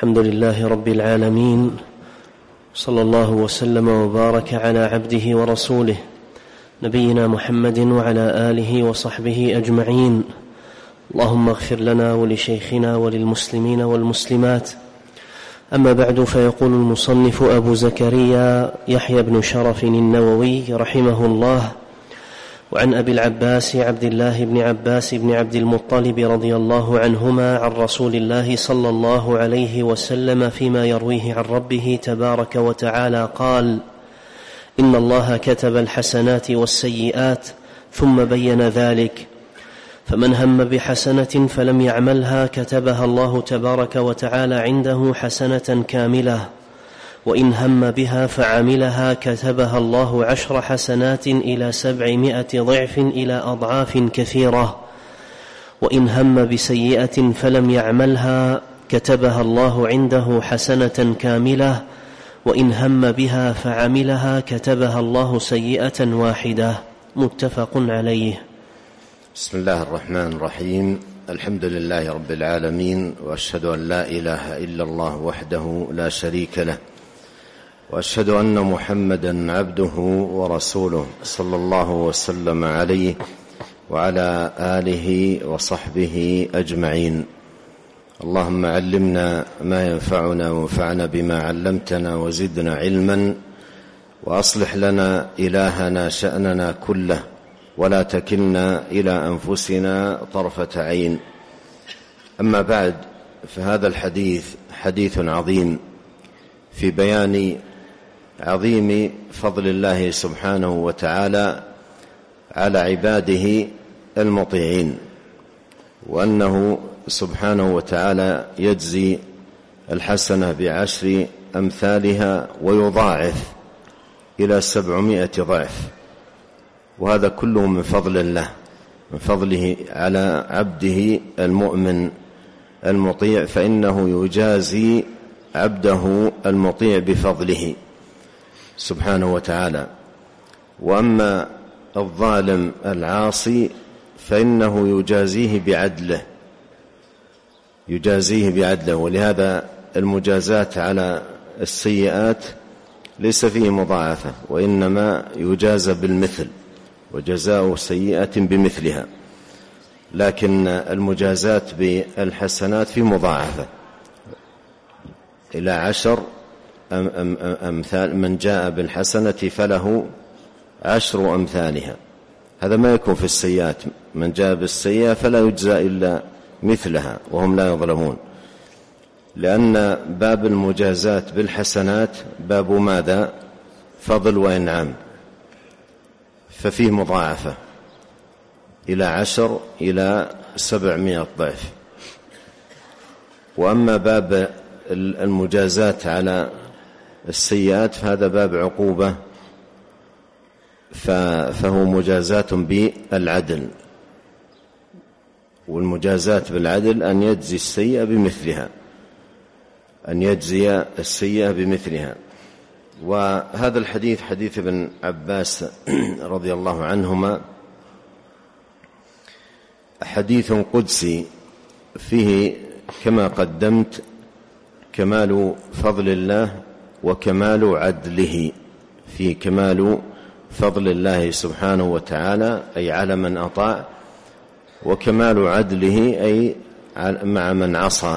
الحمد لله رب العالمين، صلى الله وسلم وبارك على عبده ورسوله نبينا محمد وعلى آله وصحبه أجمعين. اللهم اغفر لنا ولشيخنا وللمسلمين والمسلمات. أما بعد، فيقول المصنف أبو زكريا يحيى بن شرف النووي رحمه الله: وعن أبي العباس عبد الله بن عباس بن عبد المطلب رضي الله عنهما عن رسول الله صلى الله عليه وسلم فيما يرويه عن ربه تبارك وتعالى قال: إن الله كتب الحسنات والسيئات ثم بين ذلك، فمن هم بحسنة فلم يعملها كتبها الله تبارك وتعالى عنده حسنة كاملة، وإن هم بها فعملها كتبها الله 10 حسنات إلى 700 ضعف إلى أضعاف كثيرة، وإن هم بسيئة فلم يعملها كتبها الله عنده حسنة كاملة، وإن هم بها فعملها كتبها الله سيئة واحدة. متفق عليه. بسم الله الرحمن الرحيم. الحمد لله رب العالمين، وأشهد أن لا إله إلا الله وحده لا شريك له، وأشهد أن محمدا عبده ورسوله صلى الله وسلم عليه وعلى آله وصحبه أجمعين. اللهم علمنا ما ينفعنا وانفعنا بما علمتنا وزدنا علما، وأصلح لنا إلهنا شأننا كله، ولا تكلنا إلى أنفسنا طرفة عين. أما بعد، فهذا الحديث حديث عظيم في بيان عظيم فضل الله سبحانه وتعالى على عباده المطيعين، وأنه سبحانه وتعالى يجزي الحسنة ب10 أمثالها ويضاعف إلى 700 ضعف، وهذا كله من فضل الله، من فضله على عبده المؤمن المطيع، فإنه يجازي عبده المطيع بفضله سبحانه وتعالى. وأما الظالم العاصي فإنه يجازيه بعدله، ولهذا المجازات على السيئات ليس فيه مضاعفة، وإنما يجازى بالمثل، وجزاء سيئة بمثلها، لكن المجازات بالحسنات في مضاعفة إلى 10 أمثال. من جاء بالحسنة فله 10 أمثالها. هذا ما يكون في السيئات، من جاء بالسيئة فلا يجزى إلا مثلها وهم لا يظلمون، لأن باب المجازات بالحسنات باب ماذا؟ فضل وإنعام، ففيه مضاعفة إلى 10 إلى 700 ضعف. وأما باب المجازات على السيئات فهذا باب عقوبة، فهو مجازات بالعدل، والمجازات بالعدل أن يجزي السيئة بمثلها، أن يجزي السيئة بمثلها. وهذا الحديث حديث ابن عباس رضي الله عنهما حديث قدسي فيه كما قدمت كمال فضل الله وكمال عدله، فيه كمال فضل الله سبحانه وتعالى أي على من أطاع، وكمال عدله أي مع من عصى.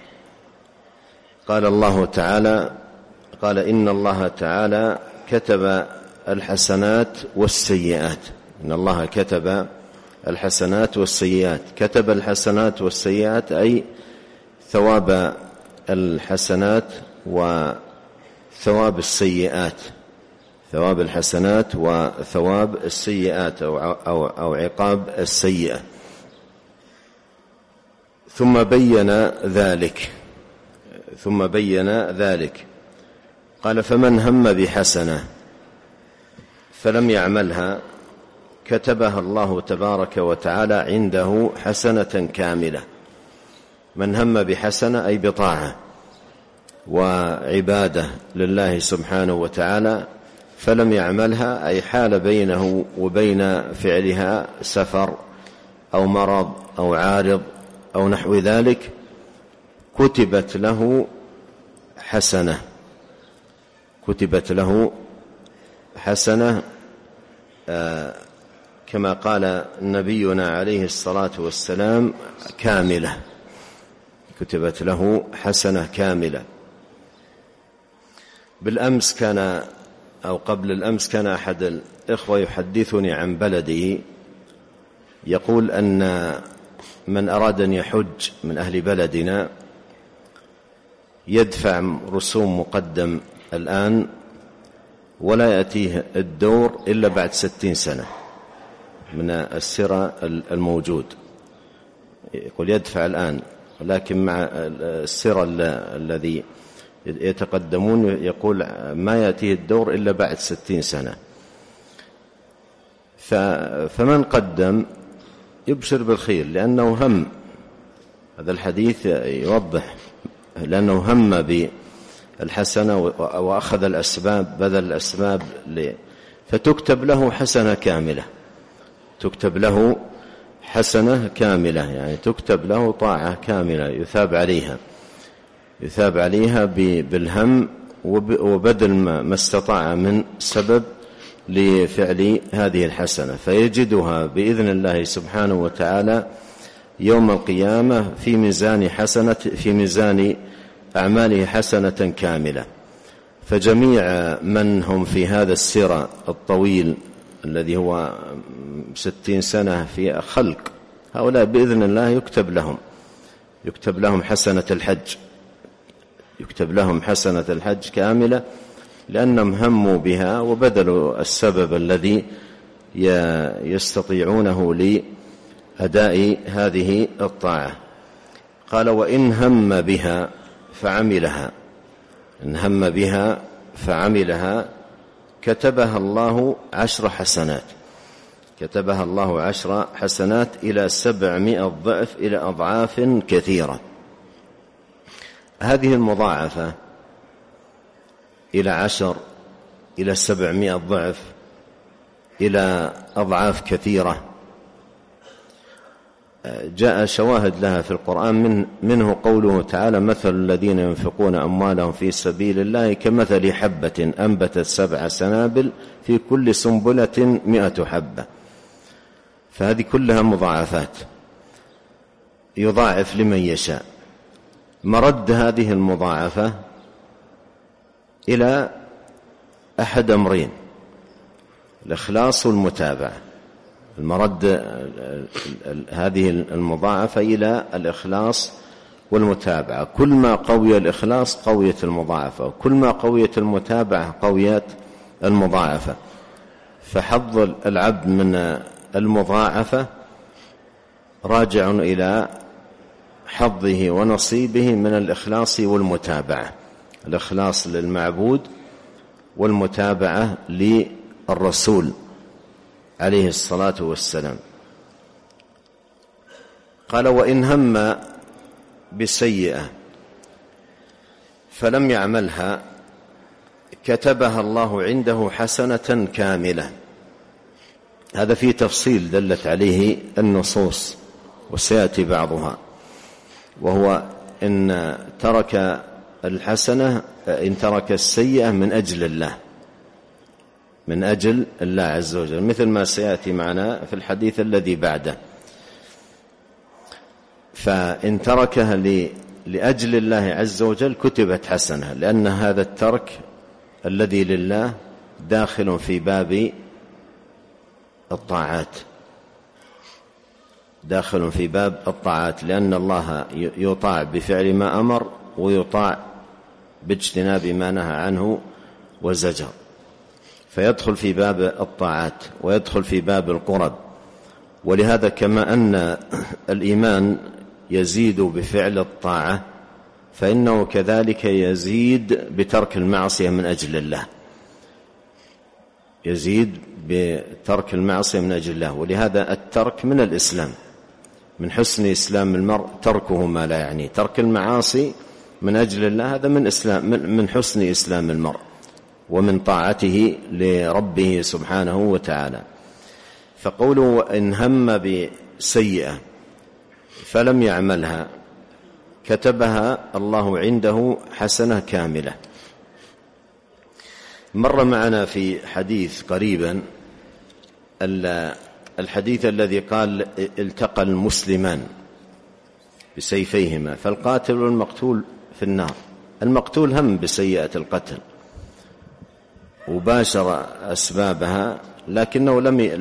قال الله تعالى: قال إن الله تعالى كتب الحسنات والسيئات. إن الله كتب الحسنات والسيئات. كتب الحسنات والسيئات أي ثواب الحسنات وثواب السيئات، ثواب الحسنات وثواب السيئات أو عقاب السيئة. ثم بين ذلك قال: فمن هم بحسنة فلم يعملها كتبها الله تبارك وتعالى عنده حسنة كاملة. من هم بحسنة أي بطاعة وعبادة لله سبحانه وتعالى فلم يعملها، أي حال بينه وبين فعلها سفر أو مرض أو عارض أو نحو ذلك، كتبت له حسنة، كتبت له حسنة كما قال نبينا عليه الصلاة والسلام كاملة، كتبت له حسنة كاملة. بالأمس كان أو قبل الأمس كان أحد الإخوة يحدثني عن بلده، يقول أن من أراد أن يحج من أهل بلدنا يدفع رسوم مقدم الآن ولا يأتيه الدور إلا بعد 60 سنة من السرى الموجود. يقول يدفع الآن، ولكن مع السرى الذي يتقدمون يقول ما يأتيه الدور إلا بعد 60 سنة. فمن قدم يبشر بالخير، لأنه هم، هذا الحديث يوضح، لأنه هم بالحسنة وأخذ الأسباب بدل الأسباب فتكتب له حسنة كاملة، تكتب له حسنة كاملة، يعني تكتب له طاعة كاملة يثاب عليها بالهم وبذل ما استطاع من سبب لفعل هذه الحسنة، فيجدها بإذن الله سبحانه وتعالى يوم القيامة في ميزان أعماله حسنة كاملة. فجميع من هم في هذا السير الطويل الذي هو 60 سنة في خلق، هؤلاء بإذن الله يكتب لهم حسنة الحج، يكتب لهم حسنة الحج كاملة، لأنهم هموا بها وبذلوا السبب الذي يستطيعونه لأداء هذه الطاعة. قال وإن هم بها فعملها، إن هم بها فعملها كتبها الله 10 حسنات، كتبها الله 10 حسنات إلى 700 ضعف، إلى أضعاف كثيرة. هذه المضاعفة إلى 10 إلى 700 ضعف إلى أضعاف كثيرة جاء شواهد لها في القرآن، منه قوله تعالى مثل الذين ينفقون أموالهم في سبيل الله كمثل حبة أنبتت 7 سنابل في كل سنبلة 100 حبة. فهذه كلها مضاعفات، يضاعف لمن يشاء. مرد هذه المضاعفة إلى أحد أمرين: الإخلاص والمتابعة. المرد هذه المضاعفة إلى الإخلاص والمتابعة، كل ما قوي الإخلاص قويت المضاعفة، وكل ما قويت المتابعة قويت المضاعفة. فحظ العبد من المضاعفة راجع إلى حظه ونصيبه من الإخلاص والمتابعة، الإخلاص للمعبود والمتابعة للرسول عليه الصلاة والسلام. قال وإن هم بسيئة فلم يعملها كتبها الله عنده حسنة كاملة. هذا فيه تفصيل دلت عليه النصوص وسيأتي بعضها، وهو إن ترك الحسنة، إن ترك السيئة من أجل الله، من أجل الله عز وجل، مثل ما سيأتي معنا في الحديث الذي بعده. فإن تركها لأجل الله عز وجل كتبت حسنة، لأن هذا الترك الذي لله داخل في باب الطاعات، داخل في باب الطاعات، لأن الله يطاع بفعل ما أمر ويطاع باجتناب ما نهى عنه وزجر، فيدخل في باب الطاعات ويدخل في باب القرب. ولهذا كما أن الإيمان يزيد بفعل الطاعة، فإنه كذلك يزيد بترك المعصية من أجل الله، يزيد بترك المعصية من أجل الله. ولهذا الترك من الإسلام، من حسن إسلام المرء تركه ما لا يعني. ترك المعاصي من أجل الله هذا من حسن إسلام المرء ومن طاعته لربه سبحانه وتعالى. فقوله إن هم بسيئة فلم يعملها كتبها الله عنده حسنة كاملة. مر معنا في حديث قريبا الحديث الذي قال التقى المسلمان بسيفيهما فالقاتل والمقتول في النار. المقتول هم بسيئة القتل وباشر أسبابها لكنه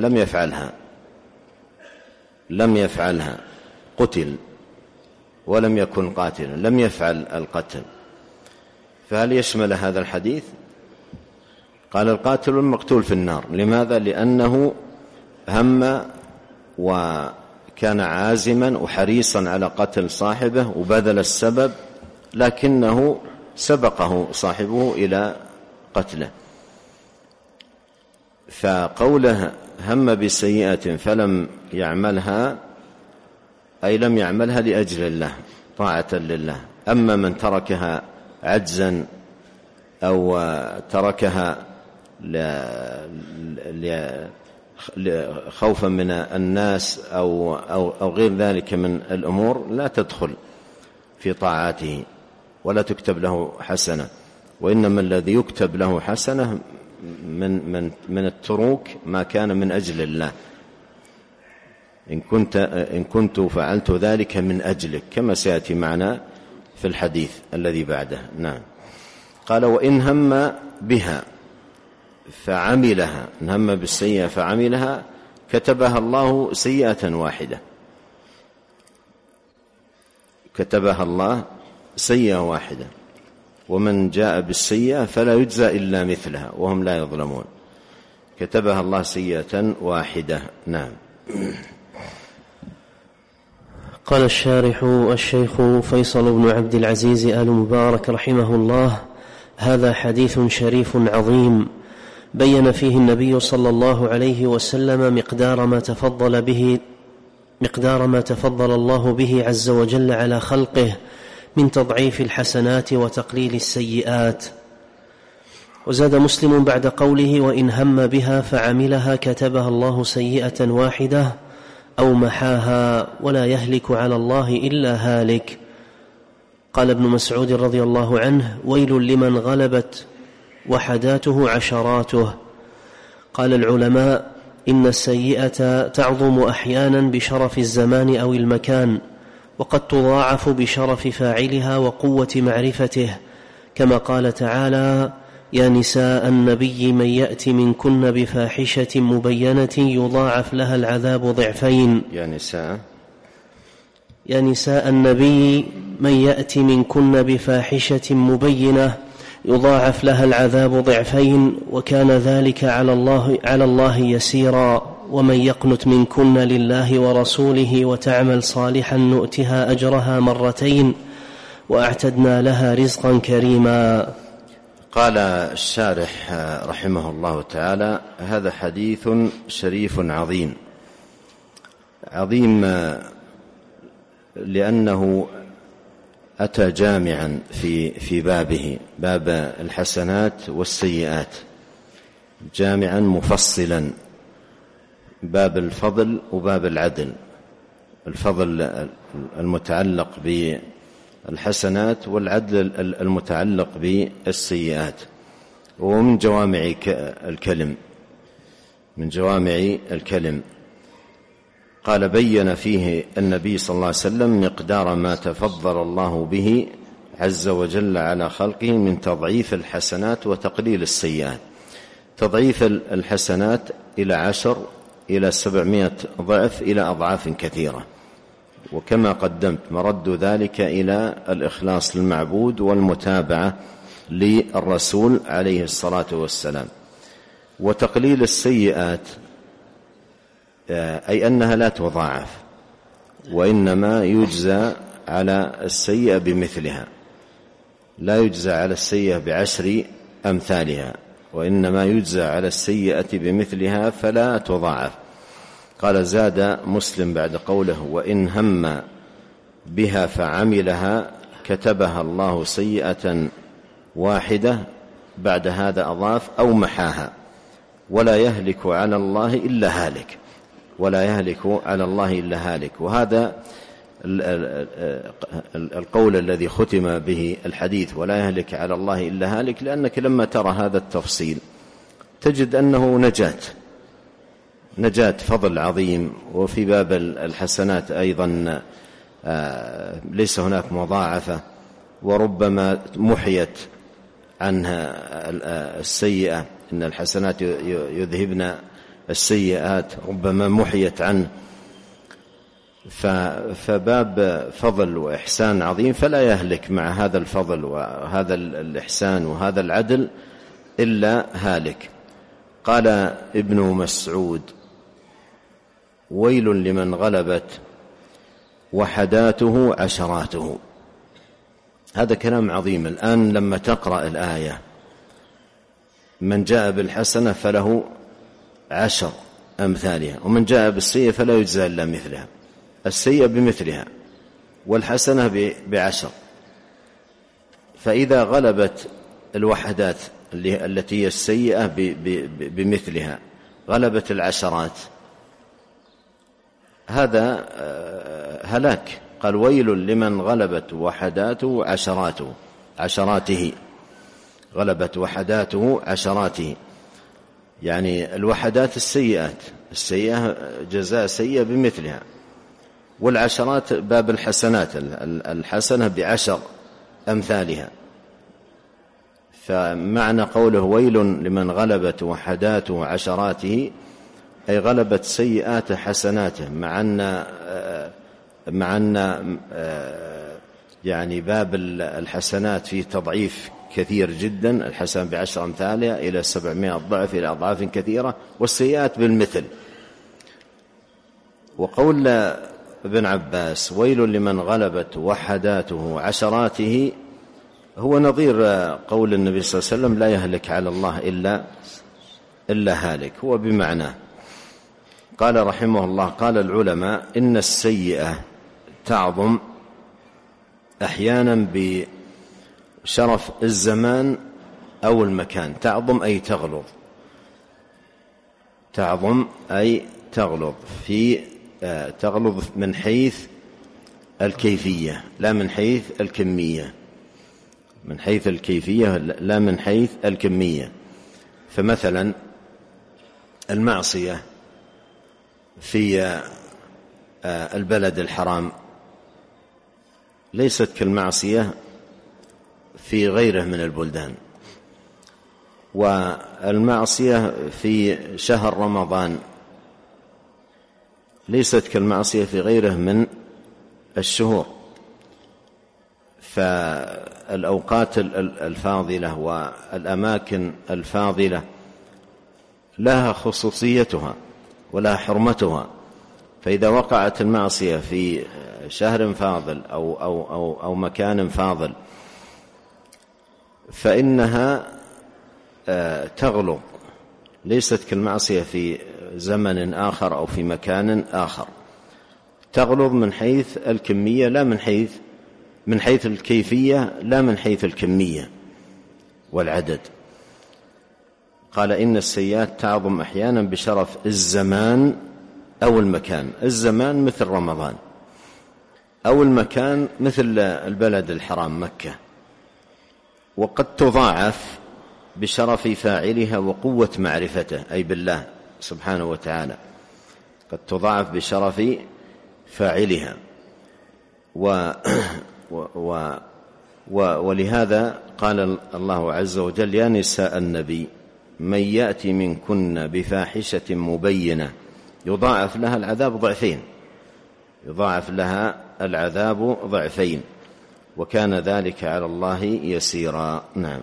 لم يفعلها، قتل ولم يكن قاتلا، لم يفعل القتل. فهل يشمل هذا الحديث؟ قال القاتل والمقتول في النار. لماذا؟ لأنه هم وكان عازما وحريصا على قتل صاحبه وبذل السبب، لكنه سبقه صاحبه إلى قتله. فقوله هم بسيئة فلم يعملها أي لم يعملها لأجل الله طاعة لله. أما من تركها عجزا أو تركها خوفا من الناس أو غير ذلك من الأمور لا تدخل في طاعاته ولا تكتب له حسنة، وإنما الذي يكتب له حسنة من التروك ما كان من أجل الله. إن كنت فعلت ذلك من أجلك، كما سيأتي معنا في الحديث الذي بعده. نعم. قال وإن هم بها فعملها، إن هم بالسيئة فعملها كتبها الله سيئة واحدة، كتبها الله سيئة واحدة، ومن جاء بالسيئة فلا يجزى إلا مثلها وهم لا يظلمون. كتبها الله سيئة واحدة. نعم. قال الشارح الشيخ فيصل بن عبد العزيز آل مبارك رحمه الله: هذا حديث شريف عظيم بين فيه النبي صلى الله عليه وسلم مقدار ما تفضل الله به عز وجل على خلقه من تضعيف الحسنات وتقليل السيئات. وزاد مسلم بعد قوله وإن هم بها فعملها كتبها الله سيئة واحدة أو محاها ولا يهلك على الله إلا هالك. قال ابن مسعود رضي الله عنه: ويل لمن غلبت وحداته عشراته. قال العلماء: إن السيئة تعظم أحيانا بشرف الزمان أو المكان، وقد تضاعف بشرف فاعلها وقوة معرفته، كما قال تعالى: يا نساء النبي من يأت منكن بفاحشة مبينة يضاعف لها العذاب ضعفين. يا نساء النبي من يأت منكن بفاحشة مبينة يضاعف لها العذاب ضعفين وكان ذلك على الله يسيرا. ومن يقنت منكن لله ورسوله وتعمل صالحا نؤتها أجرها مرتين وأعتدنا لها رزقا كريما. قال الشارح رحمه الله تعالى: هذا حديث شريف عظيم لأنه أتى جامعا في بابه، باب الحسنات والسيئات، جامعا مفصلا، باب الفضل وباب العدل. الفضل المتعلق بالحسنات والعدل المتعلق بالسيئات. وهو من جوامع الكلم. قال: بين فيه النبي صلى الله عليه وسلم مقدار ما تفضل الله به عز وجل على خلقه من تضعيف الحسنات وتقليل السيئات. تضعيف الحسنات إلى 10 إلى 700 ضعف إلى أضعاف كثيرة، وكما قدمت مرد ذلك إلى الإخلاص للمعبود والمتابعة للرسول عليه الصلاة والسلام. وتقليل السيئات أي أنها لا تضاعف، وإنما يجزى على السيئة بمثلها، لا يجزى على السيئة ب10 أمثالها، وإنما يجزى على السيئة بمثلها فلا تضاعف. قال: زاد مسلم بعد قوله وإن هم بها فعملها كتبها الله سيئة واحدة، بعد هذا أضاف أو محاها ولا يهلك على الله إلا هالك. وهذا القول الذي ختم به الحديث ولا يهلك على الله إلا هالك، لأنك لما ترى هذا التفصيل تجد أنه نجاة فضل عظيم. وفي باب الحسنات أيضا ليس هناك مضاعفة، وربما محيت عنها السيئة، إن الحسنات يذهبن السيئات، ربما محيت عنه. فباب فضل وإحسان عظيم، فلا يهلك مع هذا الفضل وهذا الإحسان وهذا العدل إلا هالك. قال ابن مسعود: ويل لمن غلبت وحداته عشراته. هذا كلام عظيم. الآن لما تقرأ الآية: من جاء بالحسنة فله 10 أمثالها، ومن جاء بالسيئة فلا يجزى إلا مثلها، السيئة بمثلها والحسنة ب10. فإذا غلبت الوحدات التي هي السيئة بمثلها، غلبت العشرات، هذا هلاك. قال: ويل لمن غلبت وحداته عشراته، غلبت وحداته عشراته، يعني الوحدات السيئات، السيئة جزاء سيئة بمثلها، والعشرات باب الحسنات، الحسنة ب10 أمثالها. فمعنى قوله ويل لمن غلبت وحداته عشراته، أي غلبت سيئات حسناته، مع أن يعني باب الحسنات فيه تضعيف كثير جدا، الحسن ب10 أمثالها إلى 700 ضعف، إلى أضعاف كثيرة، والسيئات بالمثل. وقول ابن عباس: ويل لمن غلبت وحداته عشراته، هو نظير قول النبي صلى الله عليه وسلم: لا يهلك على الله إلا هالك، هو بمعناه. قال رحمه الله: قال العلماء: إن السيئة تعظم أحيانا بشرف الزمان أو المكان. تعظم أي تغلظ، تعظم أي تغلظ، تغلظ من حيث الكيفية لا من حيث الكمية، من حيث الكيفية لا من حيث الكمية. فمثلا المعصية في البلد الحرام ليست كالمعصية في غيره من البلدان، والمعصية في شهر رمضان ليست كالمعصية في غيره من الشهور. فالأوقات الفاضلة والأماكن الفاضلة لها خصوصيتها ولها حرمتها. فإذا وقعت المعصية في شهر فاضل أو مكان فاضل فإنها تغلظ، ليست كالمعصية في زمن آخر أو في مكان آخر. تغلظ من حيث الكمية لا من حيث الكيفية لا من حيث الكمية والعدد. قال: إن السيئات تعظم أحيانا بشرف الزمان أو المكان. الزمان مثل رمضان، أو المكان مثل البلد الحرام مكة. وقد تضاعف بشرف فاعلها وقوة معرفته، أي بالله سبحانه وتعالى، قد تضاعف بشرف فاعلها. ولهذا قال الله عز وجل: يا نساء النبي من يأتي منكن بفاحشة مبينة يضاعف لها العذاب ضعفين، يضاعف لها العذاب ضعفين، وكان ذلك على الله يسيرا. نعم.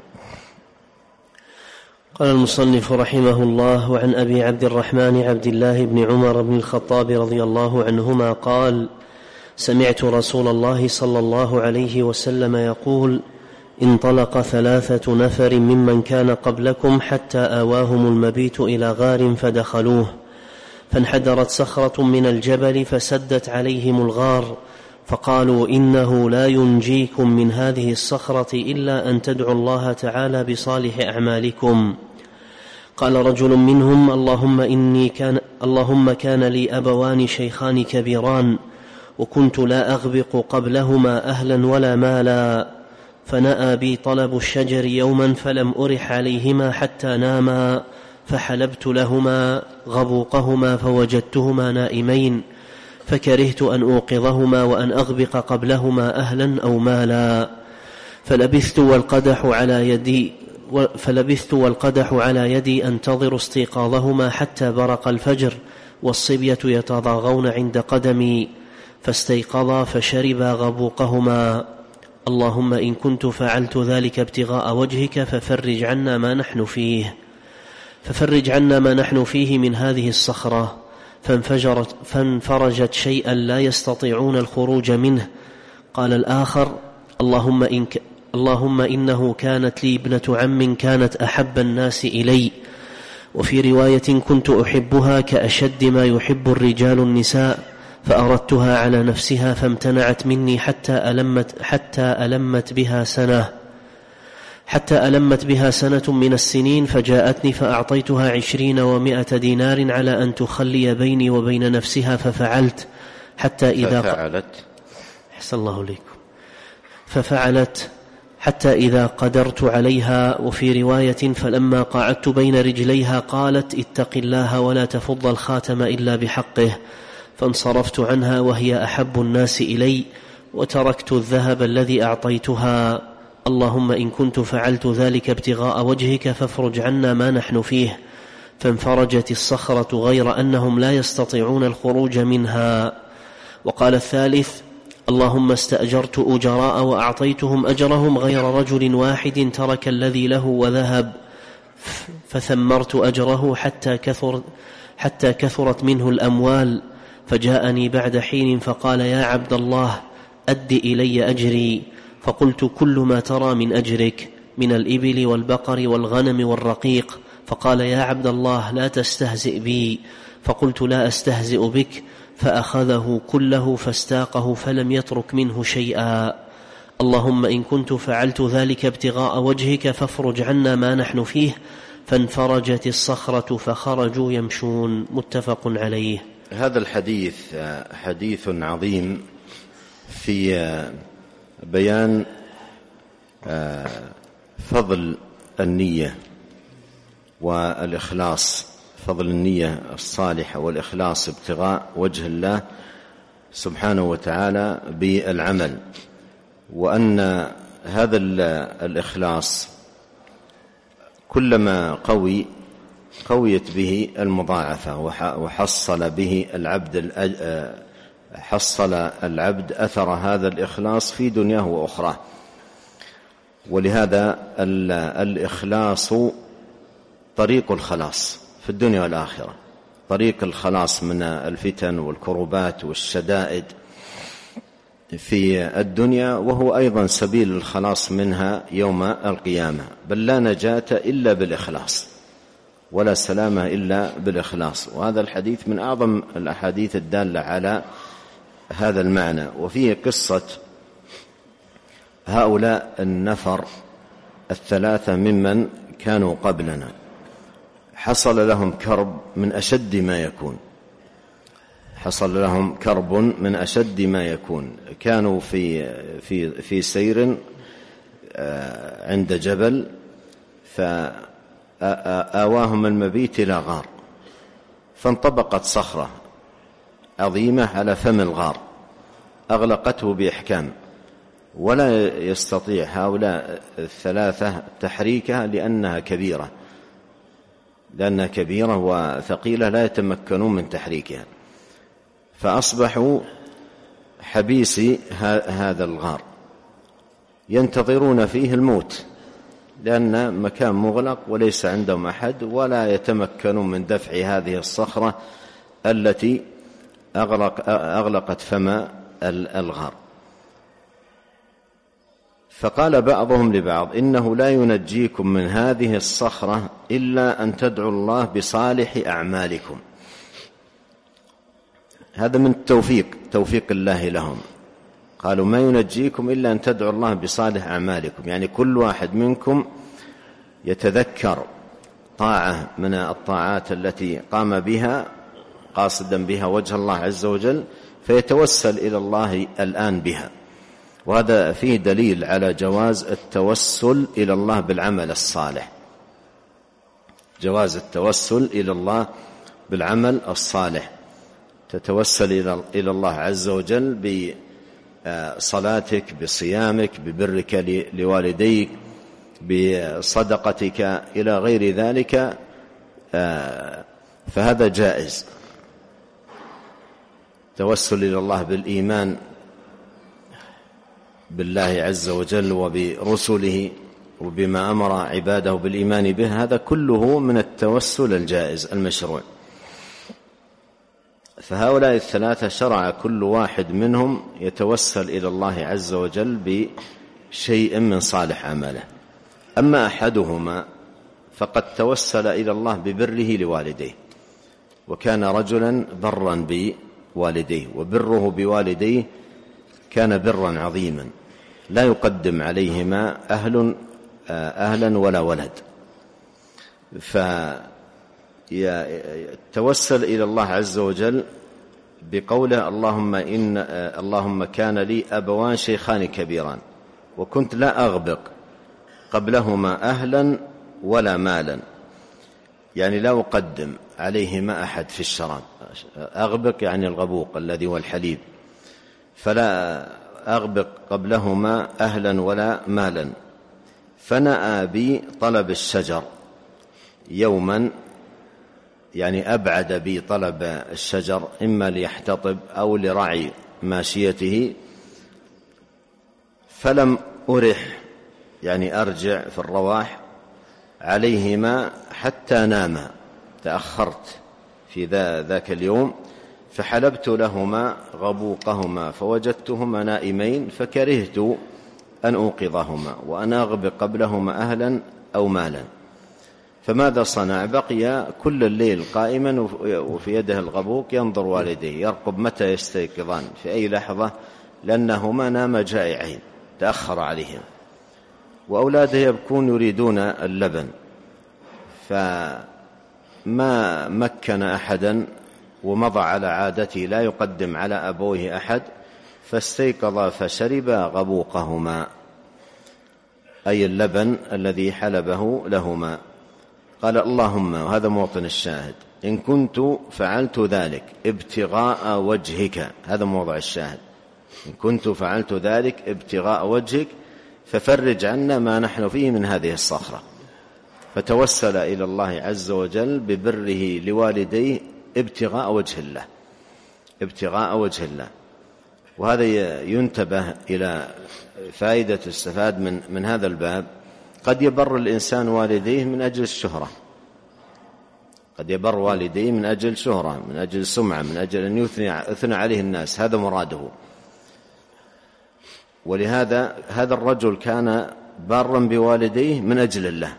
قال المصنف رحمه الله: وعن أبي عبد الرحمن عبد الله بن عمر بن الخطاب رضي الله عنهما قال: سمعت رسول الله صلى الله عليه وسلم يقول: انطلق 3 نفر ممن كان قبلكم حتى آواهم المبيت إلى غار فدخلوه، فانحدرت صخرة من الجبل فسدت عليهم الغار، فقالوا: إنه لا ينجيكم من هذه الصخرة إلا أن تدعوا الله تعالى بصالح أعمالكم. قال رجل منهم: اللهم كان لي أبوان شيخان كبيران، وكنت لا أغبق قبلهما أهلا ولا مالا، فنأى بي طلب الشجر يوما فلم أرح عليهما حتى ناما، فحلبت لهما غبوقهما فوجدتهما نائمين، فكرهت أن أوقظهما وأن أغبق قبلهما أهلا أو مالا، فلبثت والقدح على يدي أنتظر استيقاظهما حتى برق الفجر والصبية يتضاغون عند قدمي، فاستيقظا فشربا غبوقهما. اللهم إن كنت فعلت ذلك ابتغاء وجهك ففرج عنا ما نحن فيه من هذه الصخرة. فانفرجت شيئا لا يستطيعون الخروج منه. قال الآخر: اللهم إنه كانت لي ابنة عم كانت أحب الناس إلي. وفي رواية: كنت أحبها كأشد ما يحب الرجال النساء، فأردتها على نفسها فامتنعت مني حتى ألمت بها سنة من السنين، فجاءتني فأعطيتها 20 و100 دينار على أن تخلي بيني وبين نفسها، ففعلت حتى إذا قدرت عليها. وفي رواية: فلما قعدت بين رجليها قالت: اتق الله ولا تفض الخاتم إلا بحقه، فانصرفت عنها وهي أحب الناس إلي، وتركت الذهب الذي أعطيتها. اللهم إن كنت فعلت ذلك ابتغاء وجهك فافرج عنا ما نحن فيه. فانفرجت الصخرة غير أنهم لا يستطيعون الخروج منها. وقال الثالث: اللهم استأجرت أجراء وأعطيتهم أجرهم غير رجل واحد ترك الذي له وذهب، فثمرت أجره حتى كثرت منه الأموال، فجاءني بعد حين فقال: يا عبد الله أد إلي أجري. فقلت: كل ما ترى من أجرك من الإبل والبقر والغنم والرقيق. فقال: يا عبد الله لا تستهزئ بي. فقلت: لا أستهزئ بك. فأخذه كله فاستاقه فلم يترك منه شيئا. اللهم إن كنت فعلت ذلك ابتغاء وجهك فافرج عنا ما نحن فيه. فانفرجت الصخرة فخرجوا يمشون. متفق عليه. هذا الحديث حديث عظيم في بيان فضل النية والإخلاص، فضل النية الصالحة والإخلاص ابتغاء وجه الله سبحانه وتعالى بالعمل، وأن هذا الإخلاص كلما قويت به المضاعفة وحصل به العبد أثر هذا الإخلاص في دنياه وأخراه. ولهذا الإخلاص طريق الخلاص في الدنيا والآخرة، طريق الخلاص من الفتن والكربات والشدائد في الدنيا، وهو أيضا سبيل الخلاص منها يوم القيامة. بل لا نجاة إلا بالإخلاص، ولا سلامة إلا بالإخلاص. وهذا الحديث من أعظم الأحاديث الدالة على هذا المعنى. وفيه قصة هؤلاء النفر الثلاثة ممن كانوا قبلنا، حصل لهم كرب من أشد ما يكون. كانوا في سير عند جبل، فآواهم المبيت إلى غار، فانطبقت صخرة عظيمة على فم الغار أغلقته بإحكام، ولا يستطيع هؤلاء الثلاثة تحريكها لأنها كبيرة وثقيلة، لا يتمكنون من تحريكها. فأصبحوا حبيسي هذا الغار ينتظرون فيه الموت، لأن مكان مغلق وليس عندهم أحد، ولا يتمكنون من دفع هذه الصخرة التي أغلقت فم الغار. فقال بعضهم لبعض: إنه لا ينجيكم من هذه الصخرة إلا أن تدعوا الله بصالح أعمالكم. هذا من توفيق الله لهم. قالوا: ما ينجيكم إلا أن تدعوا الله بصالح أعمالكم، يعني كل واحد منكم يتذكر طاعة من الطاعات التي قام بها قاصدا بها وجه الله عز وجل، فيتوسل إلى الله الآن بها. وهذا فيه دليل على جواز التوسل إلى الله بالعمل الصالح، جواز التوسل إلى الله بالعمل الصالح. تتوسل إلى الله عز وجل بصلاتك، بصيامك، ببرك لوالديك، بصدقتك إلى غير ذلك، فهذا جائز. توسل إلى الله بالإيمان بالله عز وجل وبرسله وبما أمر عباده بالإيمان به، هذا كله من التوسل الجائز المشروع. فهؤلاء الثلاثة شرع كل واحد منهم يتوسل إلى الله عز وجل بشيء من صالح عمله. أما أحدهما فقد توسل إلى الله ببره لوالديه، وكان رجلا برا بوالديه، وبره بوالديه كان برا عظيما لا يقدم عليهما أهلا ولا ولد، فيتوسل إلى الله عز وجل بقوله اللهم كان لي أبوان شيخان كبيران وكنت لا أغبق قبلهما أهلا ولا مالا، يعني لا أقدم عليهما أحد في الشراب. أغبق يعني الغبوق الذي هو الحليب، فلا أغبق قبلهما أهلا ولا مالا. فنأى بي طلب الشجر يوما، يعني أبعد بي طلب الشجر إما ليحتطب أو لرعي ماشيته، فلم أرح يعني أرجع في الرواح عليهما حتى ناما، تأخرت في ذاك اليوم، فحلبت لهما غبوقهما فوجدتهما نائمين، فكرهت أن أوقظهما وأن أغبق قبلهما أهلا أو مالا. فماذا صنع؟ بقي كل الليل قائما وفي يده الغبوق ينظر والديه، يرقب متى يستيقظان في أي لحظة، لأنهما ناما جائعين تأخر عليهم، وأولاده يبكون يريدون اللبن. فما مكن أحدا ومضى على عادته لا يقدم على أبويه أحد، فاستيقظ فشرب غبوقهما أي اللبن الذي حلبه لهما. قال اللهم، وهذا موطن الشاهد، إن كنت فعلت ذلك ابتغاء وجهك، هذا موضع الشاهد، إن كنت فعلت ذلك ابتغاء وجهك ففرج عنا ما نحن فيه من هذه الصخرة. فتوسل إلى الله عز وجل ببره لوالديه ابتغاء وجه الله، ابتغاء وجه الله. وهذا ينتبه إلى فائدة استفاد من هذا الباب. قد يبر الإنسان والديه من أجل الشهرة، قد يبر والديه من أجل شهرة، من أجل سمعة، من أجل أن يثنى عليه الناس، هذا مراده. ولهذا هذا الرجل كان بارا بوالديه من أجل الله،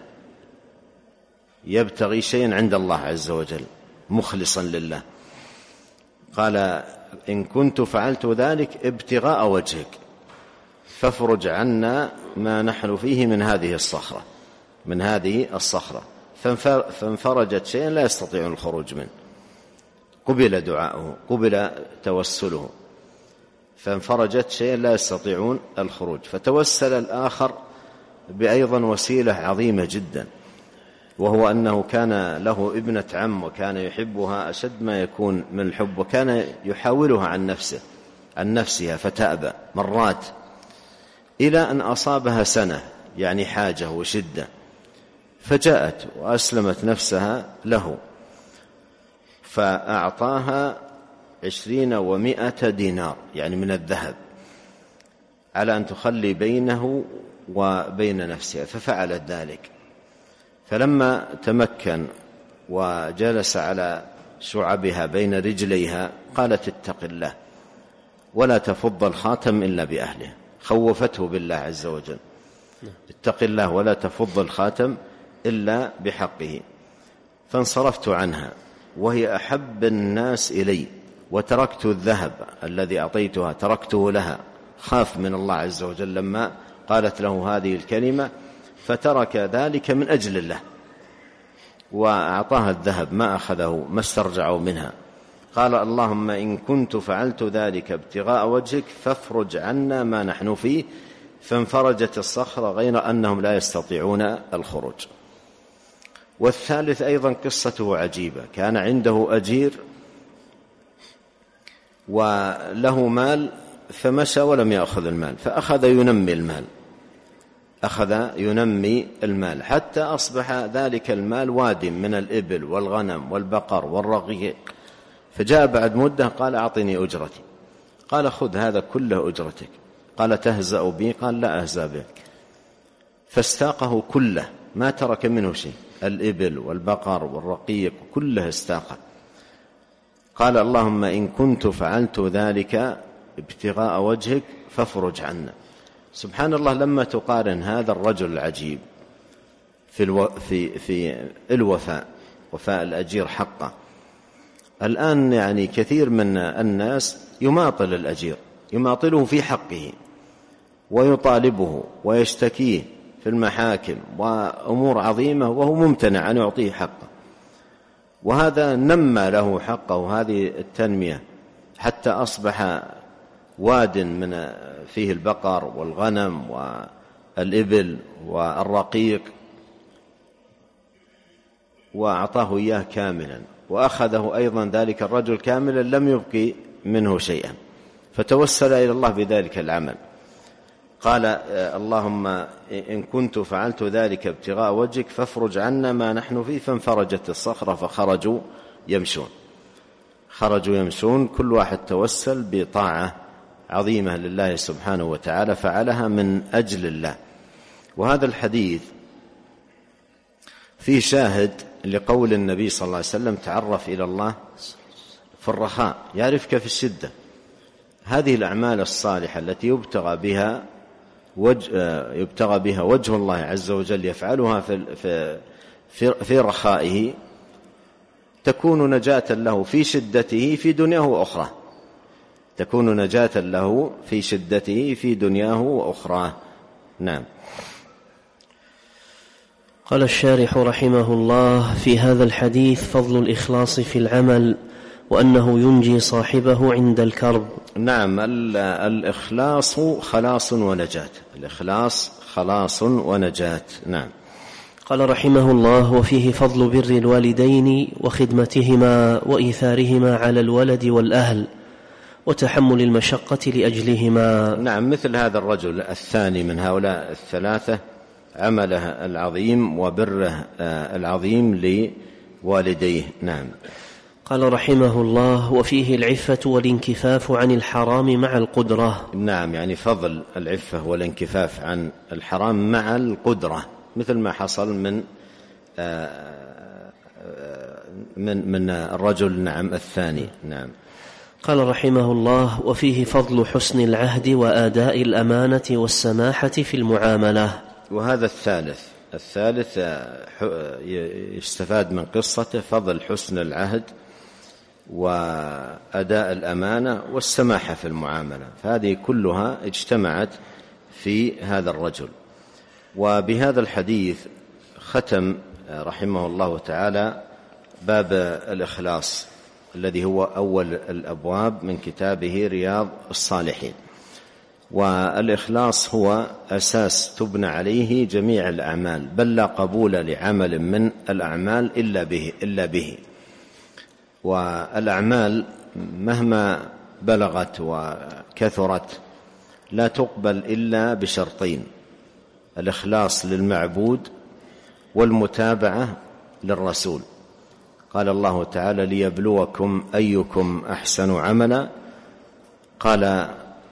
يبتغي شيئا عند الله عز وجل مخلصا لله. قال إن كنت فعلت ذلك ابتغاء وجهك فافرج عنا ما نحن فيه من هذه الصخرة، من هذه الصخرة. فانفرجت شيئا لا يستطيعون الخروج منه، قبل دعاؤه، قبل توسله، فانفرجت شيئا لا يستطيعون الخروج. فتوسل الآخر بأيضا وسيلة عظيمة جدا، وهو أنه كان له ابنة عم وكان يحبها أشد ما يكون من الحب، وكان يحاولها عن نفسها فتأبى مرات، إلى أن أصابها سنة يعني حاجة وشدة، فجاءت وأسلمت نفسها له، فأعطاها 20 و100 دينار يعني من الذهب على أن تخلي بينه وبين نفسها، ففعلت ذلك. فلما تمكن وجلس على شعبها بين رجليها قالت اتق الله ولا تفض الخاتم إلا بأهله، خوفته بالله عز وجل، اتق الله ولا تفض الخاتم إلا بحقه. فانصرفت عنها وهي أحب الناس إلي، وتركت الذهب الذي أعطيتها تركته لها، خاف من الله عز وجل لما قالت له هذه الكلمة، فترك ذلك من أجل الله، وأعطاها الذهب ما أخذه، ما استرجعوا منها، قال اللهم إن كنت فعلت ذلك ابتغاء وجهك فافرج عنا ما نحن فيه، فانفرجت الصخرة غير أنهم لا يستطيعون الخروج. والثالث أيضا قصته عجيبة، كان عنده أجير وله مال فمشى ولم يأخذ المال، فأخذ ينمي المال حتى أصبح ذلك المال واد من الإبل والغنم والبقر والرقيق. فجاء بعد مدة قال أعطني أجرتي، قال خذ هذا كله أجرتك. قال تهزأ بي؟ قال لا أهزأ بك. فاستاقه كله، ما ترك منه شيء، الإبل والبقر والرقيق كله استاقه. قال اللهم إن كنت فعلت ذلك ابتغاء وجهك فافرج عنا. سبحان الله، لما تقارن هذا الرجل العجيب في الوفاء، وفاء الأجير حقه. الآن يعني كثير من الناس يماطل الأجير، يماطله في حقه ويطالبه ويشتكيه في المحاكم وأمور عظيمة وهو ممتنع أن يعطيه حقه، وهذا نمى له حقه هذه التنمية حتى أصبح واد من فيه البقر والغنم والإبل والرقيق، وأعطاه إياه كاملا، وأخذه أيضا ذلك الرجل كاملا لم يبقي منه شيئا، فتوسل إلى الله بذلك العمل. قال اللهم إن كنت فعلت ذلك ابتغاء وجهك فافرج عنا ما نحن فيه، فانفرجت الصخرة فخرجوا يمشون. كل واحد توسل بطاعة عظيمة لله سبحانه وتعالى فعلها من أجل الله. وهذا الحديث فيه شاهد لقول النبي صلى الله عليه وسلم تعرف إلى الله في الرخاء يعرفك في الشدة. هذه الأعمال الصالحة التي يبتغى بها وجه الله عز وجل يفعلها في رخائه تكون نجاة له في شدته في دنياه وأخرى، تكون نجاة له في شدته في دنياه وأخرى. نعم. قال الشارح رحمه الله في هذا الحديث فضل الإخلاص في العمل، وأنه ينجي صاحبه عند الكرب. نعم، الإخلاص خلاص ونجاة، الإخلاص خلاص ونجاة. نعم. قال رحمه الله وفيه فضل بر الوالدين وخدمتهما وإيثارهما على الولد والأهل وتحمل المشقة لأجلهما. نعم، مثل هذا الرجل الثاني من هؤلاء الثلاثة، عمله العظيم وبره العظيم لوالديه. نعم. قال رحمه الله وفيه العفة والانكفاف عن الحرام مع القدرة. نعم، يعني فضل العفة والانكفاف عن الحرام مع القدرة، مثل ما حصل من الرجل نعم الثاني. نعم. قال رحمه الله وفيه فضل حسن العهد وآداء الأمانة والسماحة في المعاملة. وهذا الثالث يستفاد من قصته فضل حسن العهد وأداء الأمانة والسماحة في المعاملة، فهذه كلها اجتمعت في هذا الرجل. وبهذا الحديث ختم رحمه الله تعالى باب الإخلاص الذي هو أول الأبواب من كتابه رياض الصالحين. والإخلاص هو أساس تبنى عليه جميع الأعمال، بل لا قبول لعمل من الأعمال إلا به. والأعمال مهما بلغت وكثرت لا تقبل إلا بشرطين: الإخلاص للمعبود والمتابعة للرسول. قال الله تعالى ليبلوكم أيكم أحسن عملا. قال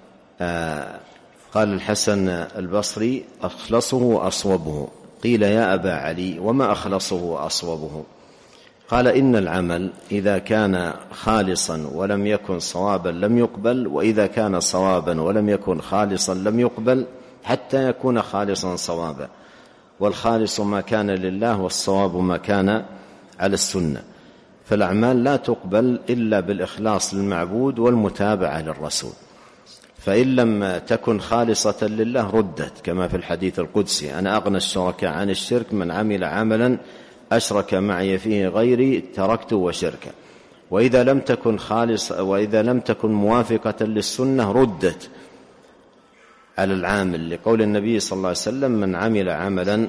الحسن البصري أخلصه وأصوبه. قيل يا أبا علي وما أخلصه وأصوبه؟ قال إن العمل إذا كان خالصا ولم يكن صوابا لم يقبل، وإذا كان صوابا ولم يكن خالصا لم يقبل حتى يكون خالصا صوابا، والخالص ما كان لله والصواب ما كان على السنة. فالأعمال لا تقبل إلا بالإخلاص للمعبود والمتابعة للرسول، فإن لم تكن خالصة لله ردت، كما في الحديث القدسي: أنا أغنى الشركاء عن الشرك من عمل عملا أشرك معي فيه غيري تركته وشركه. وإذا لم تكن خالصة وإذا لم تكن موافقة للسنة ردت على العامل، لقول النبي صلى الله عليه وسلم: من عمل عملا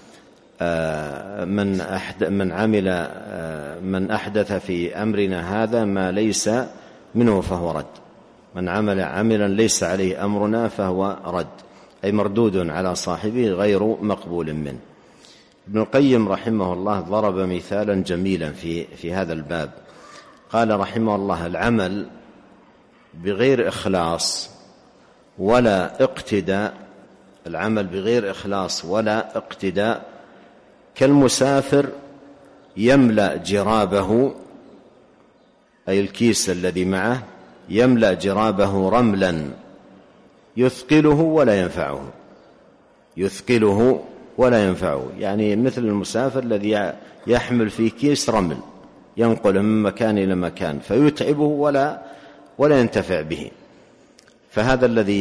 من أحدث في أمرنا هذا ما ليس منه فهو رد. من عمل عملا ليس عليه أمرنا فهو رد، أي مردود على صاحبه غير مقبول منه. ابن القيم رحمه الله ضرب مثالا جميلا في هذا الباب. قال رحمه الله: العمل بغير إخلاص ولا اقتداء، العمل بغير إخلاص ولا اقتداء كالمسافر يملأ جرابه، أي الكيس الذي معه، يملأ جرابه رملا يثقله ولا ينفعه، يثقله ولا ينفعه، يعني مثل المسافر الذي يحمل في كيس رمل ينقل من مكان إلى مكان فيتعبه ولا ينتفع به. فهذا الذي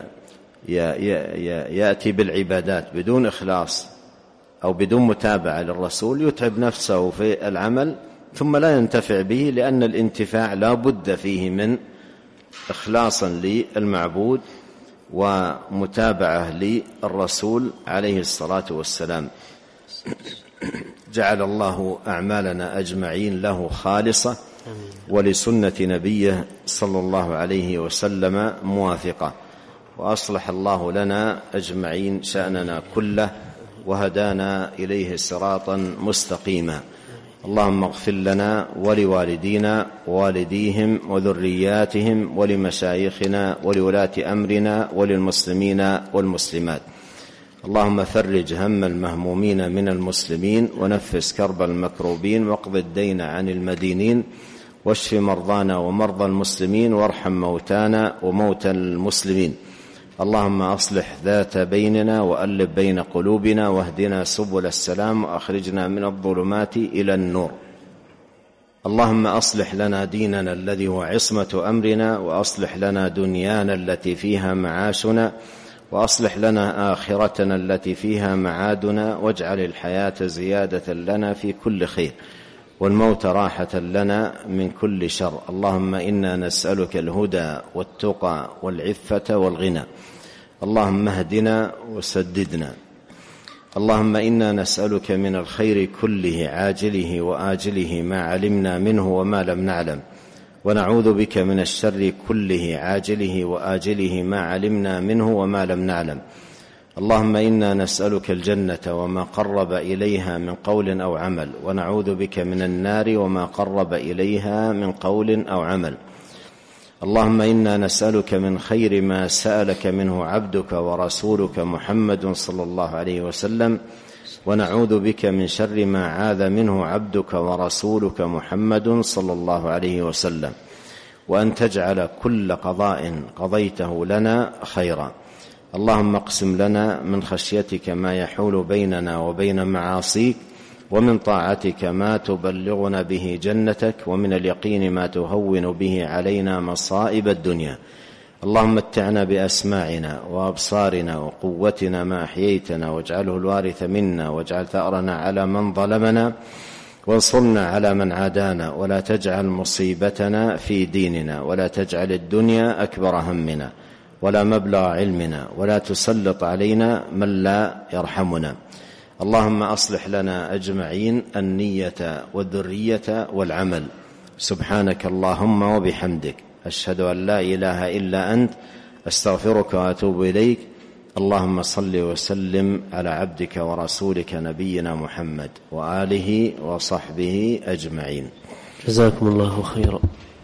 يأتي بالعبادات بدون إخلاص أو بدون متابعة للرسول يتعب نفسه في العمل ثم لا ينتفع به، لأن الانتفاع لا بد فيه من إخلاصا للمعبود ومتابعة للرسول عليه الصلاة والسلام. جعل الله أعمالنا أجمعين له خالصة ولسنة نبيه صلى الله عليه وسلم موافقة، وأصلح الله لنا أجمعين شأننا كله وهدانا إليه صراطا مستقيما. اللهم اغفر لنا ولوالدينا ووالديهم وذرياتهم ولمشايخنا ولولاة أمرنا وللمسلمين والمسلمات. اللهم فرج هم المهمومين من المسلمين ونفس كرب المكروبين واقض الدين عن المدينين واشف مرضانا ومرضى المسلمين وارحم موتانا وموتى المسلمين. اللهم أصلح ذات بيننا وألف بين قلوبنا واهدنا سبل السلام وأخرجنا من الظلمات إلى النور. اللهم أصلح لنا ديننا الذي هو عصمة أمرنا، وأصلح لنا دنيانا التي فيها معاشنا، وأصلح لنا آخرتنا التي فيها معادنا، واجعل الحياة زيادة لنا في كل خير والموت راحة لنا من كل شر. اللهم إنا نسألك الهدى والتقى والعفة والغنى. اللهم اهدنا وسددنا. اللهم إنا نسألك من الخير كله عاجله وآجله ما علمنا منه وما لم نعلم، ونعوذ بك من الشر كله عاجله وآجله ما علمنا منه وما لم نعلم. اللهم إنا نسألك الجنة وما قرب إليها من قول أو عمل، ونعوذ بك من النار وما قرب إليها من قول أو عمل. اللهم إنا نسألك من خير ما سألك منه عبدك ورسولك محمد صلى الله عليه وسلم، ونعوذ بك من شر ما عاذ منه عبدك ورسولك محمد صلى الله عليه وسلم، وأن تجعل كل قضاء قضيته لنا خيرا. اللهم اقسم لنا من خشيتك ما يحول بيننا وبين معاصيك، ومن طاعتك ما تبلغنا به جنتك، ومن اليقين ما تهون به علينا مصائب الدنيا. اللهم متعنا بأسماعنا وأبصارنا وقوتنا ما أحييتنا، واجعله الوارث منا، واجعل ثأرنا على من ظلمنا، وانصرنا على من عادانا، ولا تجعل مصيبتنا في ديننا، ولا تجعل الدنيا أكبر همنا ولا مبلغ علمنا، ولا تسلط علينا من لا يرحمنا. اللهم أصلح لنا أجمعين النية والذرية والعمل. سبحانك اللهم وبحمدك، أشهد أن لا إله إلا أنت، أستغفرك وأتوب إليك. اللهم صل وسلم على عبدك ورسولك نبينا محمد وآله وصحبه أجمعين. جزاكم الله خيرا.